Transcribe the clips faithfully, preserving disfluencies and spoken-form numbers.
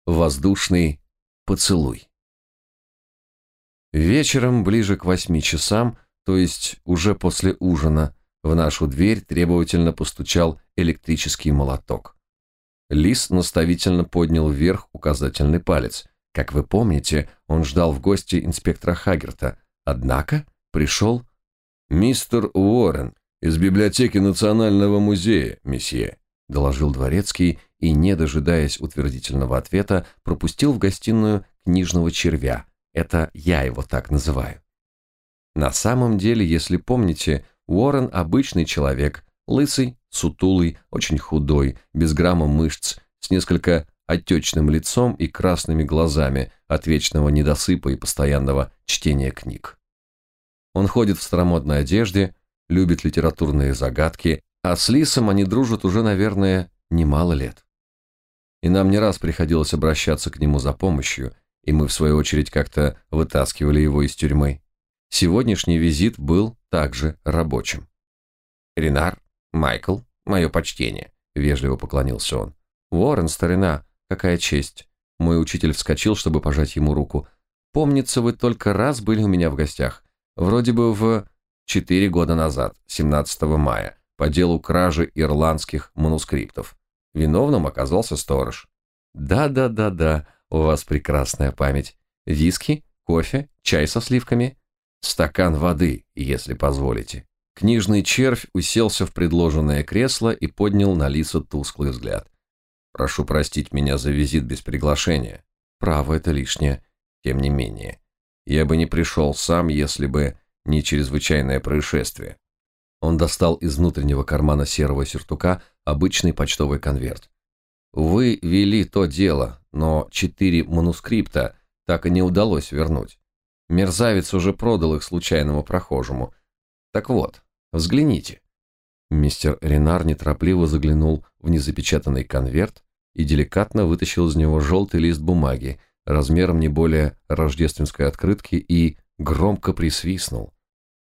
Воздушный поцелуй. Вечером, ближе к восьми часам, то есть уже после ужина, в нашу дверь требовательно постучал электрический молоток. Лис наставительно поднял вверх указательный палец. Как вы помните, он ждал в гости инспектора Хаггерта. Однако пришел мистер Уоррен из библиотеки Национального музея, месье, доложил дворецкий и, не дожидаясь утвердительного ответа, пропустил в гостиную книжного червя. Это я его так называю. На самом деле, если помните, Уоррен обычный человек, лысый, сутулый, очень худой, без грамма мышц, с несколько отечным лицом и красными глазами от вечного недосыпа и постоянного чтения книг. Он ходит в старомодной одежде, любит литературные загадки, а с Лисом они дружат уже, наверное, немало лет. И нам не раз приходилось обращаться к нему за помощью, и мы, в свою очередь, как-то вытаскивали его из тюрьмы. Сегодняшний визит был также рабочим. «Ренар, Майкл, мое почтение», — вежливо поклонился он. «Уоррен, старина, какая честь!» Мой учитель вскочил, чтобы пожать ему руку. «Помнится, вы только раз были у меня в гостях. Вроде бы в четыре года назад, семнадцатого мая, по делу кражи ирландских манускриптов. Виновным оказался сторож». «Да-да-да-да, у вас прекрасная память. Виски, кофе, чай со сливками?» «Стакан воды, если позволите». Книжный червь уселся в предложенное кресло и поднял на Лиса тусклый взгляд. «Прошу простить меня за визит без приглашения. Право, это лишнее. Тем не менее, я бы не пришел сам, если бы не чрезвычайное происшествие». Он достал из внутреннего кармана серого сюртука обычный почтовый конверт. «Вы вели то дело, но четыре манускрипта так и не удалось вернуть. Мерзавец уже продал их случайному прохожему. Так вот, взгляните». Мистер Ренар неторопливо заглянул в незапечатанный конверт и деликатно вытащил из него желтый лист бумаги, размером не более рождественской открытки, и громко присвистнул.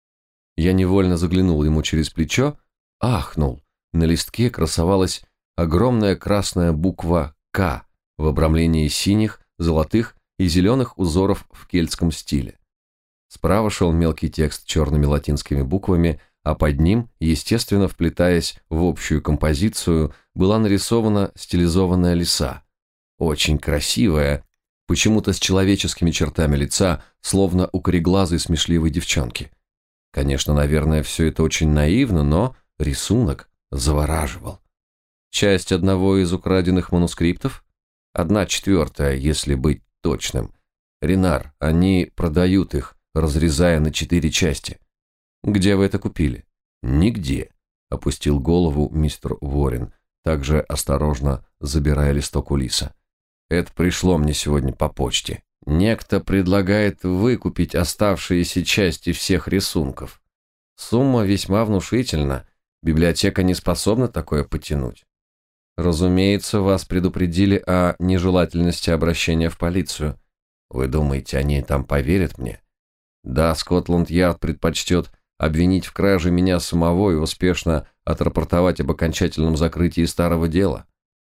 Я невольно заглянул ему через плечо, ахнул. На листке красовалась огромная красная буква «К» в обрамлении синих, золотых и зеленых узоров в кельтском стиле. Справа шел мелкий текст черными латинскими буквами, а под ним, естественно вплетаясь в общую композицию, была нарисована стилизованная лиса. Очень красивая, почему-то с человеческими чертами лица, словно у кореглазой смешливой девчонки. Конечно, наверное, все это очень наивно, но рисунок завораживал. Часть одного из украденных манускриптов? Одна четвертая, если быть точным. Ренар, они продают их, разрезая на четыре части. Где вы это купили? Нигде, опустил голову мистер Уоррен, также осторожно забирая листок у Лиса. Это пришло мне сегодня по почте. Некто предлагает выкупить оставшиеся части всех рисунков. Сумма весьма внушительна. Библиотека не способна такое потянуть. Разумеется, вас предупредили о нежелательности обращения в полицию. Вы думаете, они там поверят мне? Да, Скотланд-Ярд предпочтет обвинить в краже меня самого и успешно отрапортовать об окончательном закрытии старого дела.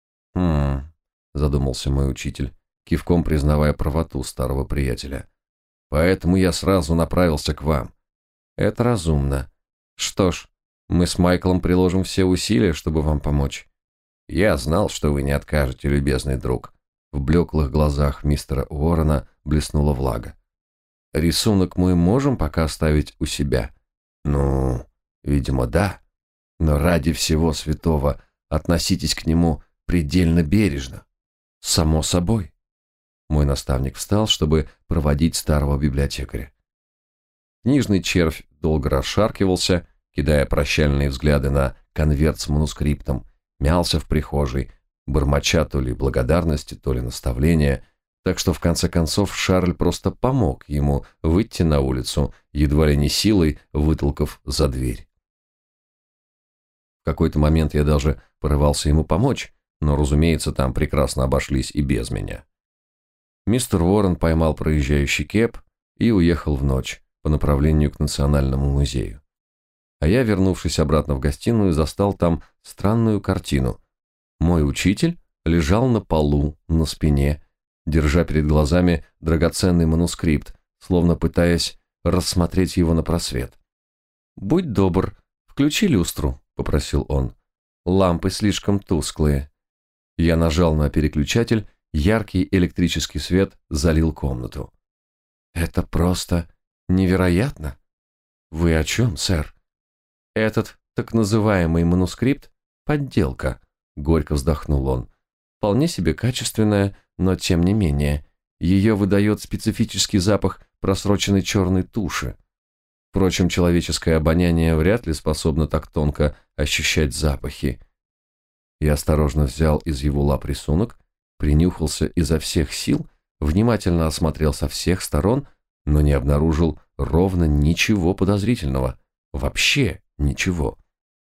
Хм, задумался мой учитель, кивком признавая правоту старого приятеля. Поэтому я сразу направился к вам. Это разумно. Что ж, мы с Майклом приложим все усилия, чтобы вам помочь. Я знал, что вы не откажете, любезный друг. В блеклых глазах мистера Уоррена блеснула влага. Рисунок мы можем пока оставить у себя? Ну, видимо, да. Но ради всего святого относитесь к нему предельно бережно. Само собой. Мой наставник встал, чтобы проводить старого библиотекаря. Книжный червь долго расшаркивался, кидая прощальные взгляды на конверт с манускриптом, мялся в прихожей, бормоча то ли благодарности, то ли наставления, так что в конце концов Шарль просто помог ему выйти на улицу, едва ли не силой вытолкав за дверь. В какой-то момент я даже порывался ему помочь, но, разумеется, там прекрасно обошлись и без меня. Мистер Уоррен поймал проезжающий кэб и уехал в ночь по направлению к Национальному музею. А я, вернувшись обратно в гостиную, застал там странную картину. Мой учитель лежал на полу, на спине, держа перед глазами драгоценный манускрипт, словно пытаясь рассмотреть его напросвет. «Будь добр, включи люстру», — попросил он. «Лампы слишком тусклые». Я нажал на переключатель, яркий электрический свет залил комнату. «Это просто невероятно!» «Вы о чем, сэр?» «Этот так называемый манускрипт — подделка», — горько вздохнул он. «Вполне себе качественная, но тем не менее. Ее выдает специфический запах просроченной черной туши. Впрочем, человеческое обоняние вряд ли способно так тонко ощущать запахи». Я осторожно взял из его лап рисунок, принюхался изо всех сил, внимательно осмотрел со всех сторон, но не обнаружил ровно ничего подозрительного. Вообще ничего.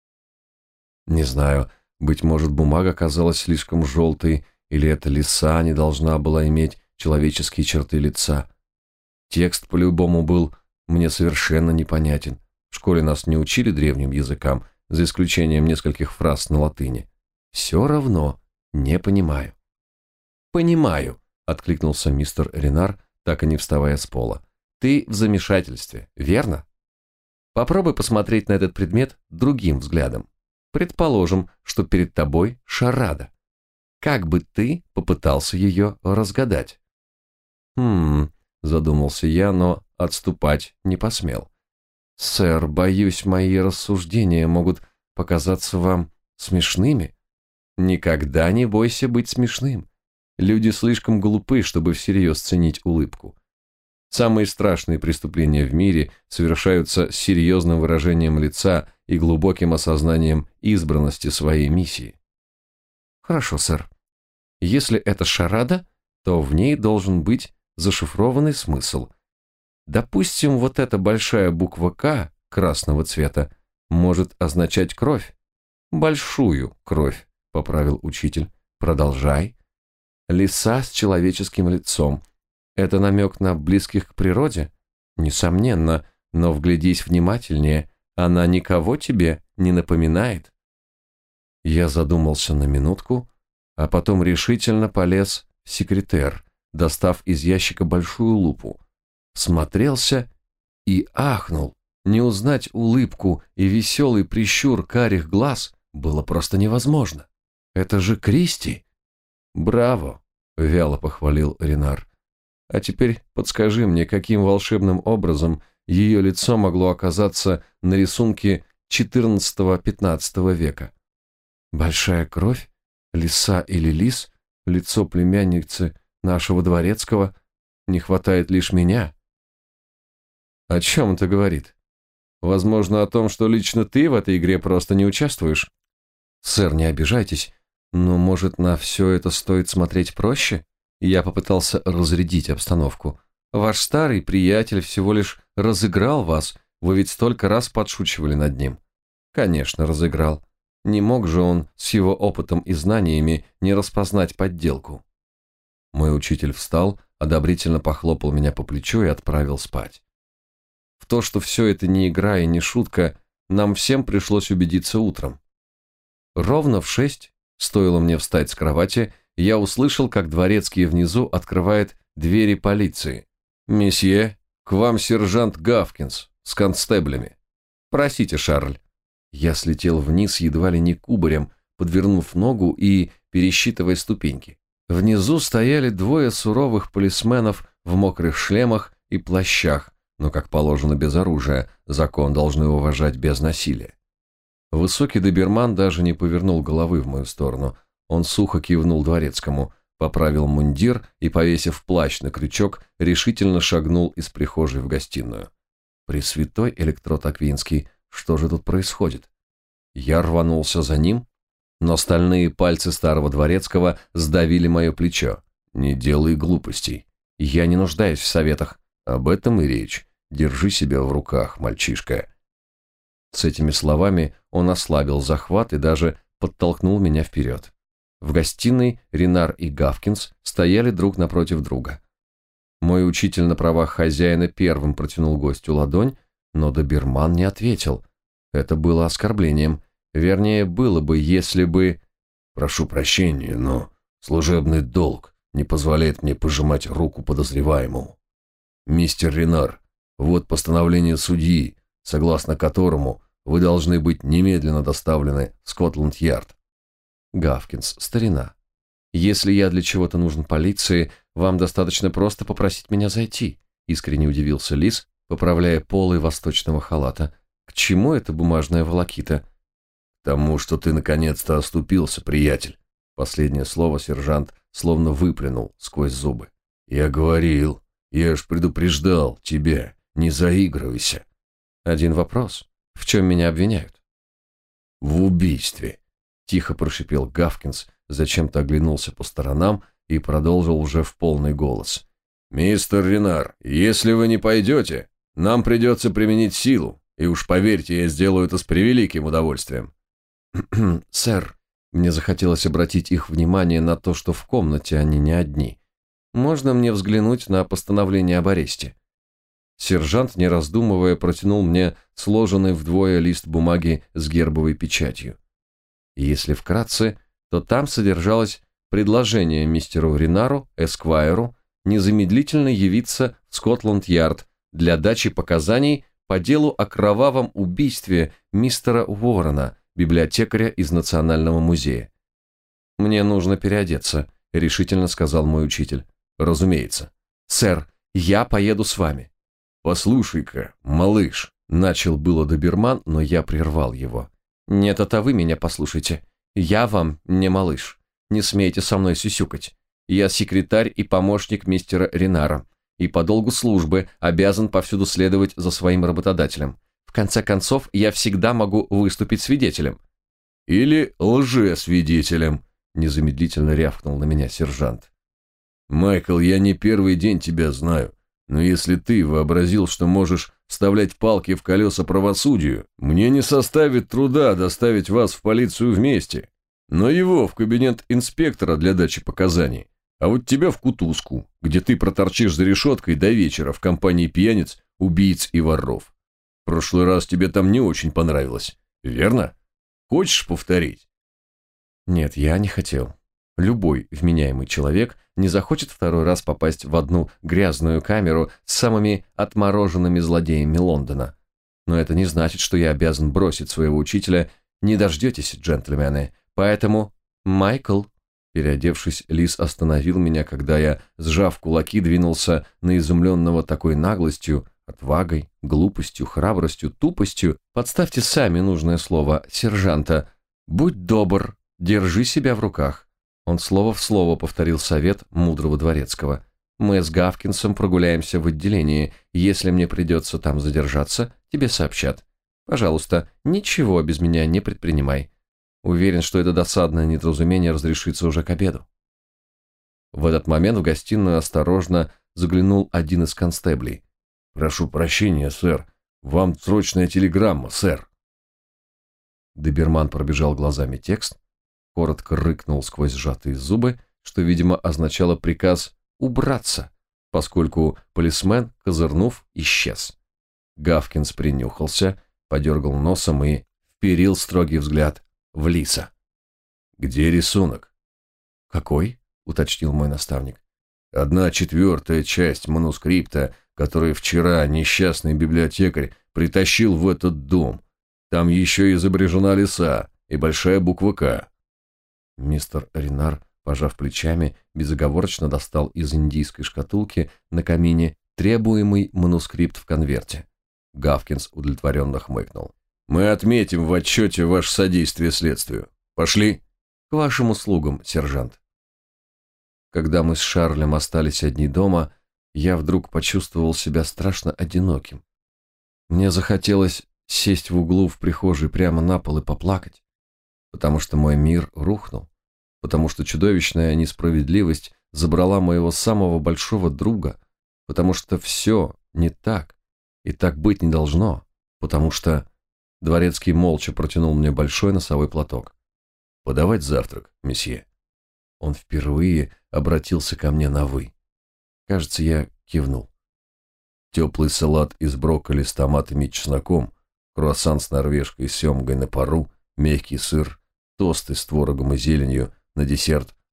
Не знаю, быть может, бумага казалась слишком желтой, или эта лиса не должна была иметь человеческие черты лица. Текст по-любому был мне совершенно непонятен. В школе нас не учили древним языкам, за исключением нескольких фраз на латыни. Все равно не понимаю. «Понимаю», — откликнулся мистер Ренар, так и не вставая с пола. «Ты в замешательстве, верно? Попробуй посмотреть на этот предмет другим взглядом. Предположим, что перед тобой шарада. Как бы ты попытался ее разгадать?» «Хм...» — задумался я, но отступать не посмел. «Сэр, боюсь, мои рассуждения могут показаться вам смешными». «Никогда не бойся быть смешным. Люди слишком глупы, чтобы всерьез ценить улыбку. Самые страшные преступления в мире совершаются с серьезным выражением лица и глубоким осознанием избранности своей миссии». «Хорошо, сэр. Если это шарада, то в ней должен быть зашифрованный смысл. Допустим, вот эта большая буква «К» красного цвета может означать кровь. Большую кровь», — поправил учитель. «Продолжай. Лиса с человеческим лицом. Это намек на близких к природе? Несомненно, но вглядись внимательнее, она никого тебе не напоминает». Я задумался на минутку, а потом решительно полез в секретер, достав из ящика большую лупу. Смотрелся и ахнул. Не узнать улыбку и веселый прищур карих глаз было просто невозможно. «Это же Кристи!» «Браво!» — вяло похвалил Ренар. «А теперь подскажи мне, каким волшебным образом ее лицо могло оказаться на рисунке четырнадцатого-пятнадцатого века?» «Большая кровь? Лиса или лис? Лицо племянницы нашего дворецкого? Не хватает лишь меня». «О чем это говорит? Возможно, о том, что лично ты в этой игре просто не участвуешь?» «Сэр, не обижайтесь, но, может, на все это стоит смотреть проще?» Я попытался разрядить обстановку. «Ваш старый приятель всего лишь разыграл вас, вы ведь столько раз подшучивали над ним». «Конечно, разыграл. Не мог же он с его опытом и знаниями не распознать подделку». Мой учитель встал, одобрительно похлопал меня по плечу и отправил спать. В то, что все это не игра и не шутка, нам всем пришлось убедиться утром. Ровно в шесть, стоило мне встать с кровати, я услышал, как дворецкий внизу открывает двери полиции. «Месье, к вам сержант Гавкинс с констеблями». «Просите, Шарль». Я слетел вниз едва ли не кубарем, подвернув ногу и пересчитывая ступеньки. Внизу стояли двое суровых полисменов в мокрых шлемах и плащах, но, как положено, без оружия, закон должны уважать без насилия. Высокий доберман даже не повернул головы в мою сторону. Он сухо кивнул дворецкому, поправил мундир и, повесив плащ на крючок, решительно шагнул из прихожей в гостиную. Пресвятой Электрод Аквинский, что же тут происходит? Я рванулся за ним, но стальные пальцы старого дворецкого сдавили мое плечо. «Не делай глупостей. Я не нуждаюсь в советах. Об этом и речь. Держи себя в руках, мальчишка». С этими словами он ослабил захват и даже подтолкнул меня вперед. В гостиной Ренар и Гавкинс стояли друг напротив друга. Мой учитель на правах хозяина первым протянул гостю ладонь, но доберман не ответил. Это было оскорблением. Вернее, было бы, если бы... «Прошу прощения, но служебный долг не позволяет мне пожимать руку подозреваемому. Мистер Ренар, вот постановление судьи, согласно которому вы должны быть немедленно доставлены в Скотланд-Ярд. Гавкинс, старина, если я для чего-то нужен полиции, вам достаточно просто попросить меня зайти, искренне удивился Лис, поправляя полы восточного халата. К чему эта бумажная волокита? К тому, что ты наконец-то оступился, приятель. Последнее слово сержант словно выплюнул сквозь зубы. Я говорил, я ж предупреждал тебя, не заигрывайся. Один вопрос. В чем меня обвиняют? В убийстве. Тихо прошипел Гавкинс, зачем-то оглянулся по сторонам и продолжил уже в полный голос. «Мистер Ренар, если вы не пойдете, нам придется применить силу, и уж поверьте, я сделаю это с превеликим удовольствием». «Сэр, мне захотелось обратить их внимание на то, что в комнате они не одни. Можно мне взглянуть на постановление об аресте?» Сержант, не раздумывая, протянул мне сложенный вдвое лист бумаги с гербовой печатью. Если вкратце, то там содержалось предложение мистеру Ренару, эсквайру, незамедлительно явиться в Скотланд-Ярд для дачи показаний по делу о кровавом убийстве мистера Уоррена, библиотекаря из Национального музея. «Мне нужно переодеться», — решительно сказал мой учитель. «Разумеется. Сэр, я поеду с вами». «Послушай-ка, малыш», — начал было доберман, но я прервал его. «Нет, это вы меня послушайте. Я вам не малыш. Не смейте со мной сюсюкать. Я секретарь и помощник мистера Ренара, и по долгу службы обязан повсюду следовать за своим работодателем. В конце концов, я всегда могу выступить свидетелем». «Или лжесвидетелем», — незамедлительно рявкнул на меня сержант. «Майкл, я не первый день тебя знаю. Но если ты вообразил, что можешь вставлять палки в колеса правосудию, мне не составит труда доставить вас в полицию вместе, но его в кабинет инспектора для дачи показаний, а вот тебя в кутузку, где ты проторчишь за решеткой до вечера в компании пьяниц, убийц и воров. В прошлый раз тебе там не очень понравилось, верно? Хочешь повторить?» Нет, я не хотел. Любой вменяемый человек не захочет второй раз попасть в одну грязную камеру с самыми отмороженными злодеями Лондона. Но это не значит, что я обязан бросить своего учителя. Не дождетесь, джентльмены. Поэтому, Майкл, переодевшись, Лис остановил меня, когда я, сжав кулаки, двинулся на изумленного такой наглостью, отвагой, глупостью, храбростью, тупостью. Подставьте сами нужное слово сержанта. Будь добр, держи себя в руках. Он слово в слово повторил совет мудрого дворецкого. «Мы с Гавкинсом прогуляемся в отделении. Если мне придется там задержаться, тебе сообщат. Пожалуйста, ничего без меня не предпринимай. Уверен, что это досадное недоразумение разрешится уже к обеду». В этот момент в гостиную осторожно заглянул один из констеблей. «Прошу прощения, сэр. Вам срочная телеграмма, сэр». Доберман пробежал глазами текст, коротко рыкнул сквозь сжатые зубы, что, видимо, означало приказ убраться, поскольку полисмен, козырнув, исчез. Гавкинс принюхался, подергал носом и вперил строгий взгляд в Лиса. «Где рисунок?» «Какой?» — уточнил мой наставник. «Одна четвертая часть манускрипта, который вчера несчастный библиотекарь притащил в этот дом. Там еще изображена лиса и большая буква «К». Мистер Ренар, пожав плечами, безоговорочно достал из индийской шкатулки на камине требуемый манускрипт в конверте. Гавкинс удовлетворенно хмыкнул. «Мы отметим в отчете ваше содействие следствию. Пошли?» «К вашим услугам, сержант». Когда мы с Шарлем остались одни дома, я вдруг почувствовал себя страшно одиноким. Мне захотелось сесть в углу в прихожей прямо на пол и поплакать, потому что мой мир рухнул, потому что чудовищная несправедливость забрала моего самого большого друга, потому что все не так, и так быть не должно, потому что... Дворецкий молча протянул мне большой носовой платок. «Подавать завтрак, месье?» Он впервые обратился ко мне на «вы». Кажется, я кивнул. Теплый салат из брокколи с томатами и чесноком, круассан с норвежкой семгой на пару, мягкий сыр, тосты с творогом и зеленью, на десерт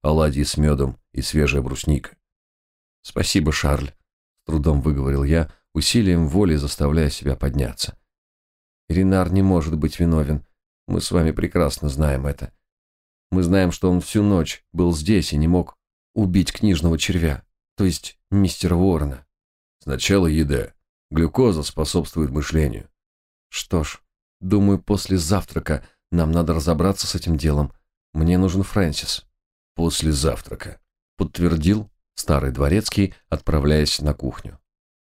оладьи с медом и свежая брусника. Спасибо, Шарль, с трудом выговорил я, усилием воли заставляя себя подняться. Ренар не может быть виновен. Мы с вами прекрасно знаем это. Мы знаем, что он всю ночь был здесь и не мог убить книжного червя, то есть мистера Уоррена. Сначала еда. Глюкоза способствует мышлению. Что ж, думаю, после завтрака нам надо разобраться с этим делом. Мне нужен Фрэнсис. После завтрака, подтвердил старый дворецкий, отправляясь на кухню.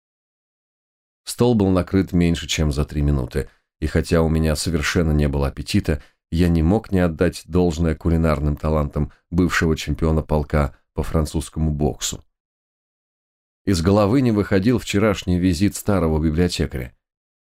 Стол был накрыт меньше, чем за три минуты, и хотя у меня совершенно не было аппетита, я не мог не отдать должное кулинарным талантам бывшего чемпиона полка по французскому боксу. Из головы не выходил вчерашний визит старого библиотекаря.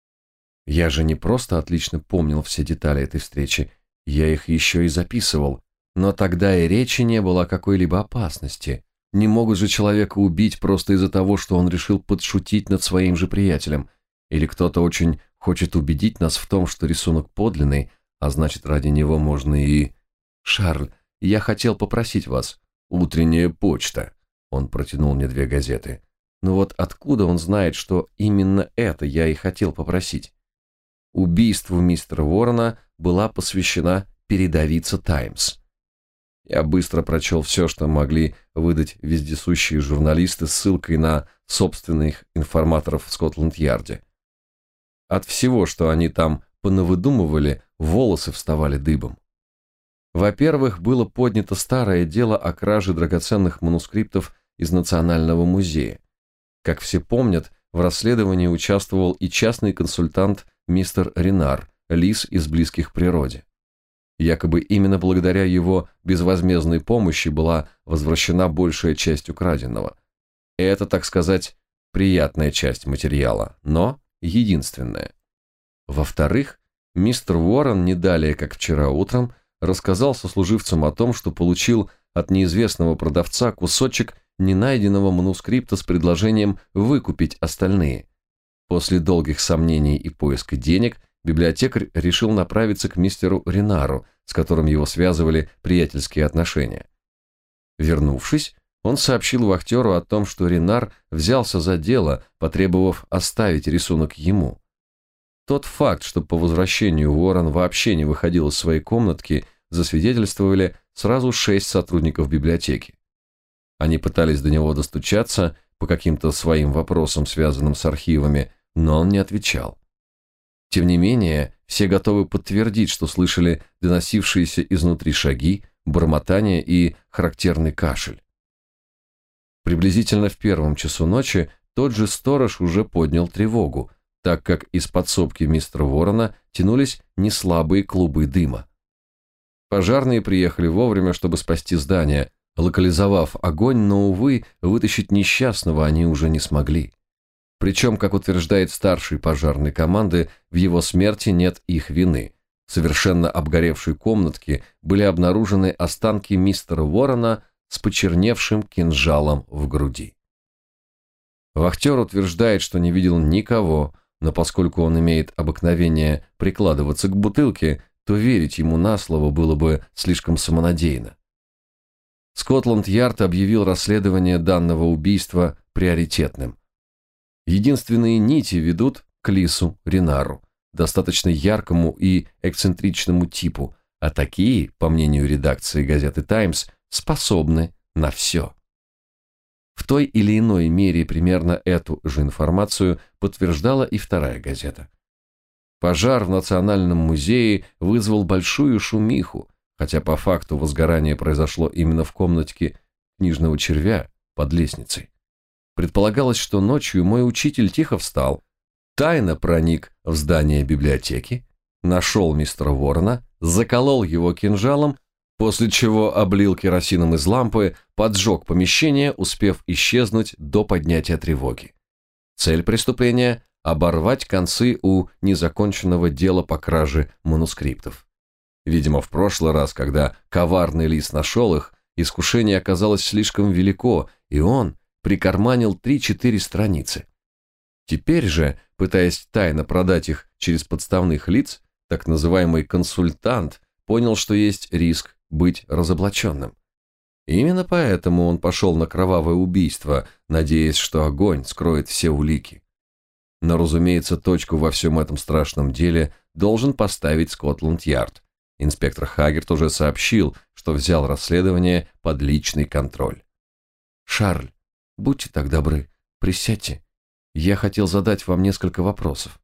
Я же не просто отлично помнил все детали этой встречи, я их еще и записывал, но тогда и речи не было о какой-либо опасности. Не могут же человека убить просто из-за того, что он решил подшутить над своим же приятелем, или кто-то очень хочет убедить нас в том, что рисунок подлинный, а значит, ради него можно и... Шарль, я хотел попросить вас. Утренняя почта. Он протянул мне две газеты. Но вот откуда он знает, что именно это я и хотел попросить? Убийству мистера Уоррена была посвящена передовица «Таймс». Я быстро прочел все, что могли выдать вездесущие журналисты с ссылкой на собственных информаторов в Скотланд-Ярде. От всего, что они там понавыдумывали, волосы вставали дыбом. Во-первых, было поднято старое дело о краже драгоценных манускриптов из Национального музея. Как все помнят, в расследовании участвовал и частный консультант мистер Ренар, лис из близких к природе. Якобы именно благодаря его безвозмездной помощи была возвращена большая часть украденного. Это, так сказать, приятная часть материала, но единственная. Во-вторых, мистер Уоррен не далее, как вчера утром, рассказал сослуживцам о том, что получил от неизвестного продавца кусочек ненайденного манускрипта с предложением выкупить остальные. После долгих сомнений и поиска денег библиотекарь решил направиться к мистеру Ренару, с которым его связывали приятельские отношения. Вернувшись, он сообщил вахтеру о том, что Ренар взялся за дело, потребовав оставить рисунок ему. Тот факт, что по возвращению Уоррен вообще не выходил из своей комнатки, засвидетельствовали сразу шесть сотрудников библиотеки. Они пытались до него достучаться по каким-то своим вопросам, связанным с архивами, но он не отвечал. Тем не менее, все готовы подтвердить, что слышали доносившиеся изнутри шаги, бормотание и характерный кашель. Приблизительно в первом часу ночи тот же сторож уже поднял тревогу, так как из подсобки мистера Уоррена тянулись неслабые клубы дыма. Пожарные приехали вовремя, чтобы спасти здание, локализовав огонь, но, увы, вытащить несчастного они уже не смогли. Причем, как утверждает старший пожарной команды, в его смерти нет их вины. В совершенно обгоревшей комнатке были обнаружены останки мистера Уоррена с почерневшим кинжалом в груди. Вахтер утверждает, что не видел никого, но поскольку он имеет обыкновение прикладываться к бутылке, то верить ему на слово было бы слишком самонадеянно. Скотланд-Ярд объявил расследование данного убийства приоритетным. Единственные нити ведут к лису Ренару, достаточно яркому и эксцентричному типу, а такие, по мнению редакции газеты «Таймс», способны на все. В той или иной мере примерно эту же информацию подтверждала и вторая газета. Пожар в Национальном музее вызвал большую шумиху, хотя по факту возгорание произошло именно в комнатке книжного червя под лестницей. Предполагалось, что ночью мой учитель тихо встал, тайно проник в здание библиотеки, нашел мистера Уоррена, заколол его кинжалом, после чего облил керосином из лампы, поджег помещение, успев исчезнуть до поднятия тревоги. Цель преступления – оборвать концы у незаконченного дела по краже манускриптов. Видимо, в прошлый раз, когда коварный лис нашел их, искушение оказалось слишком велико, и он прикарманил три-четыре страницы. Теперь же, пытаясь тайно продать их через подставных лиц, так называемый консультант понял, что есть риск быть разоблаченным. Именно поэтому он пошел на кровавое убийство, надеясь, что огонь скроет все улики. Но, разумеется, точку во всем этом страшном деле должен поставить Скотланд-Ярд. Инспектор Хаггерт уже сообщил, что взял расследование под личный контроль. «Шарль, будьте так добры, присядьте. Я хотел задать вам несколько вопросов».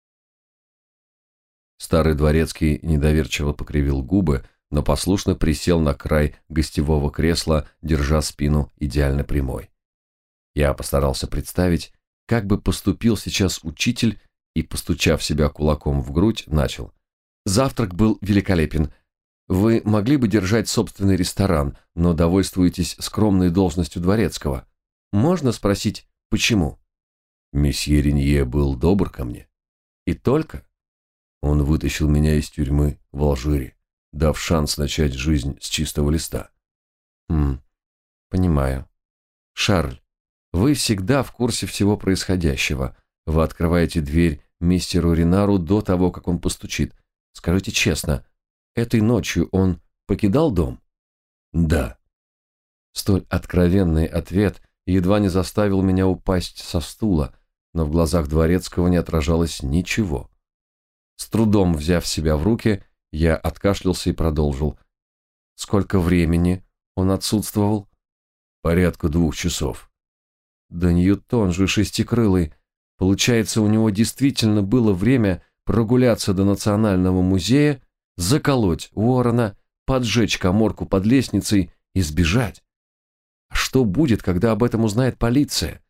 Старый дворецкий недоверчиво покривил губы, но послушно присел на край гостевого кресла, держа спину идеально прямой. Я постарался представить, как бы поступил сейчас учитель, и, постучав себя кулаком в грудь, начал. «Завтрак был великолепен. Вы могли бы держать собственный ресторан, но довольствуетесь скромной должностью дворецкого. Можно спросить, почему?» «Месье Ренье был добр ко мне. И только?» «Он вытащил меня из тюрьмы в Алжире, дав шанс начать жизнь с чистого листа». «Хм, понимаю. Шарль, вы всегда в курсе всего происходящего. Вы открываете дверь мистеру Ренару до того, как он постучит. Скажите честно, этой ночью он покидал дом?» «Да». Столь откровенный ответ едва не заставил меня упасть со стула, но в глазах дворецкого не отражалось ничего. С трудом взяв себя в руки, я откашлялся и продолжил. «Сколько времени он отсутствовал?» «Порядка двух часов». «Да Ньютон же шестикрылый. Получается, у него действительно было время прогуляться до Национального музея, заколоть Уоррена, поджечь каморку под лестницей и сбежать. А что будет, когда об этом узнает полиция?»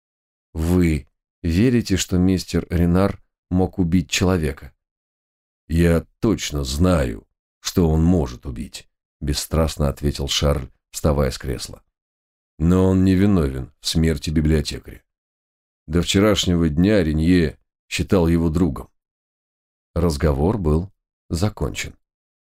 «Вы верите, что мистер Ренар мог убить человека?» «Я точно знаю, что он может убить», — бесстрастно ответил Шарль, вставая с кресла. «Но он не виновен в смерти библиотекаря. До вчерашнего дня Ренье считал его другом». Разговор был закончен.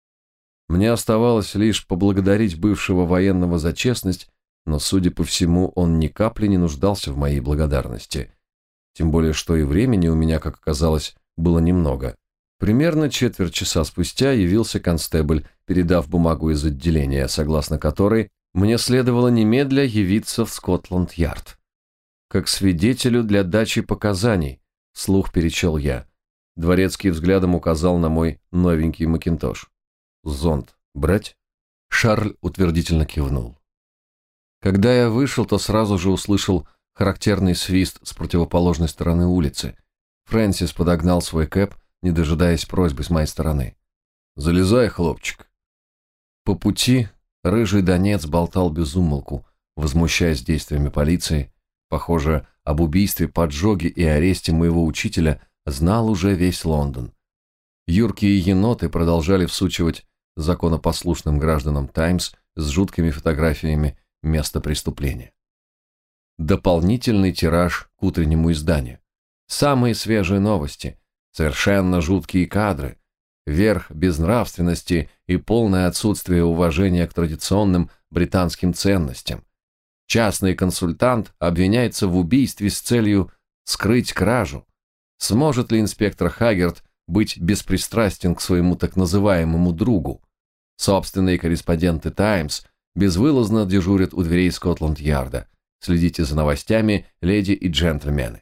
Мне оставалось лишь поблагодарить бывшего военного за честность, но, судя по всему, он ни капли не нуждался в моей благодарности. Тем более, что и времени у меня, как оказалось, было немного. Примерно четверть часа спустя явился констебль, передав бумагу из отделения, согласно которой мне следовало немедля явиться в Скотланд-Ярд. Как свидетелю для дачи показаний, вслух перечел я. Дворецкий взглядом указал на мой новенький макинтош. «Зонт брать?» Шарль утвердительно кивнул. Когда я вышел, то сразу же услышал характерный свист с противоположной стороны улицы. Фрэнсис подогнал свой кэб, не дожидаясь просьбы с моей стороны. «Залезай, хлопчик». По пути рыжий донец болтал без умолку, возмущаясь действиями полиции. Похоже, об убийстве, поджоге и аресте моего учителя знал уже весь Лондон. Юркие еноты продолжали всучивать законопослушным гражданам «Таймс» с жуткими фотографиями места преступления. Дополнительный тираж к утреннему изданию. Самые свежие новости, совершенно жуткие кадры, верх безнравственности и полное отсутствие уважения к традиционным британским ценностям. Частный консультант обвиняется в убийстве с целью скрыть кражу. Сможет ли инспектор Хаггерт быть беспристрастен к своему так называемому другу? Собственные корреспонденты «Таймс» безвылазно дежурят у дверей Скотланд-Ярда. Следите за новостями, леди и джентльмены.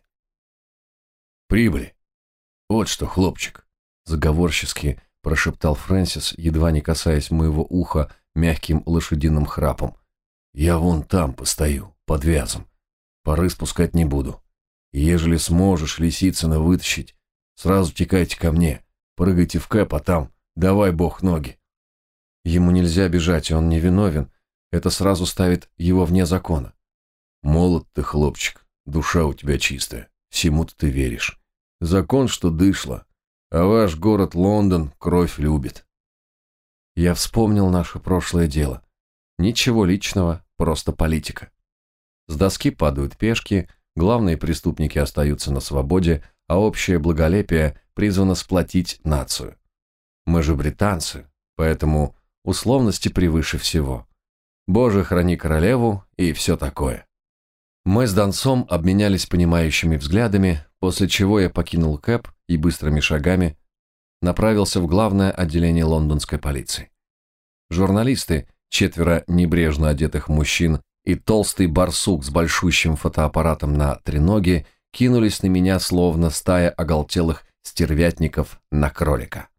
«Прибыли. Вот что, хлопчик», — заговорчески прошептал Фрэнсис, едва не касаясь моего уха мягким лошадиным храпом. «Я вон там постою, под вязом. Пары спускать не буду. Ежели сможешь Лисицына вытащить, сразу текайте ко мне, прыгайте в кэп, а там давай бог ноги». Ему нельзя бежать, он не виновен. Это сразу ставит его вне закона. «Молод ты, хлопчик, душа у тебя чистая, всему-то ты веришь. Закон, что дышло, а ваш город Лондон кровь любит». Я вспомнил наше прошлое дело. Ничего личного, просто политика. С доски падают пешки, главные преступники остаются на свободе, а общее благолепие призвано сплотить нацию. Мы же британцы, поэтому условности превыше всего. Боже, храни королеву и все такое. Мы с Донцом обменялись понимающими взглядами, после чего я покинул кэб и быстрыми шагами направился в главное отделение лондонской полиции. Журналисты, четверо небрежно одетых мужчин и толстый барсук с большущим фотоаппаратом на треноге кинулись на меня, словно стая оголтелых стервятников на кролика.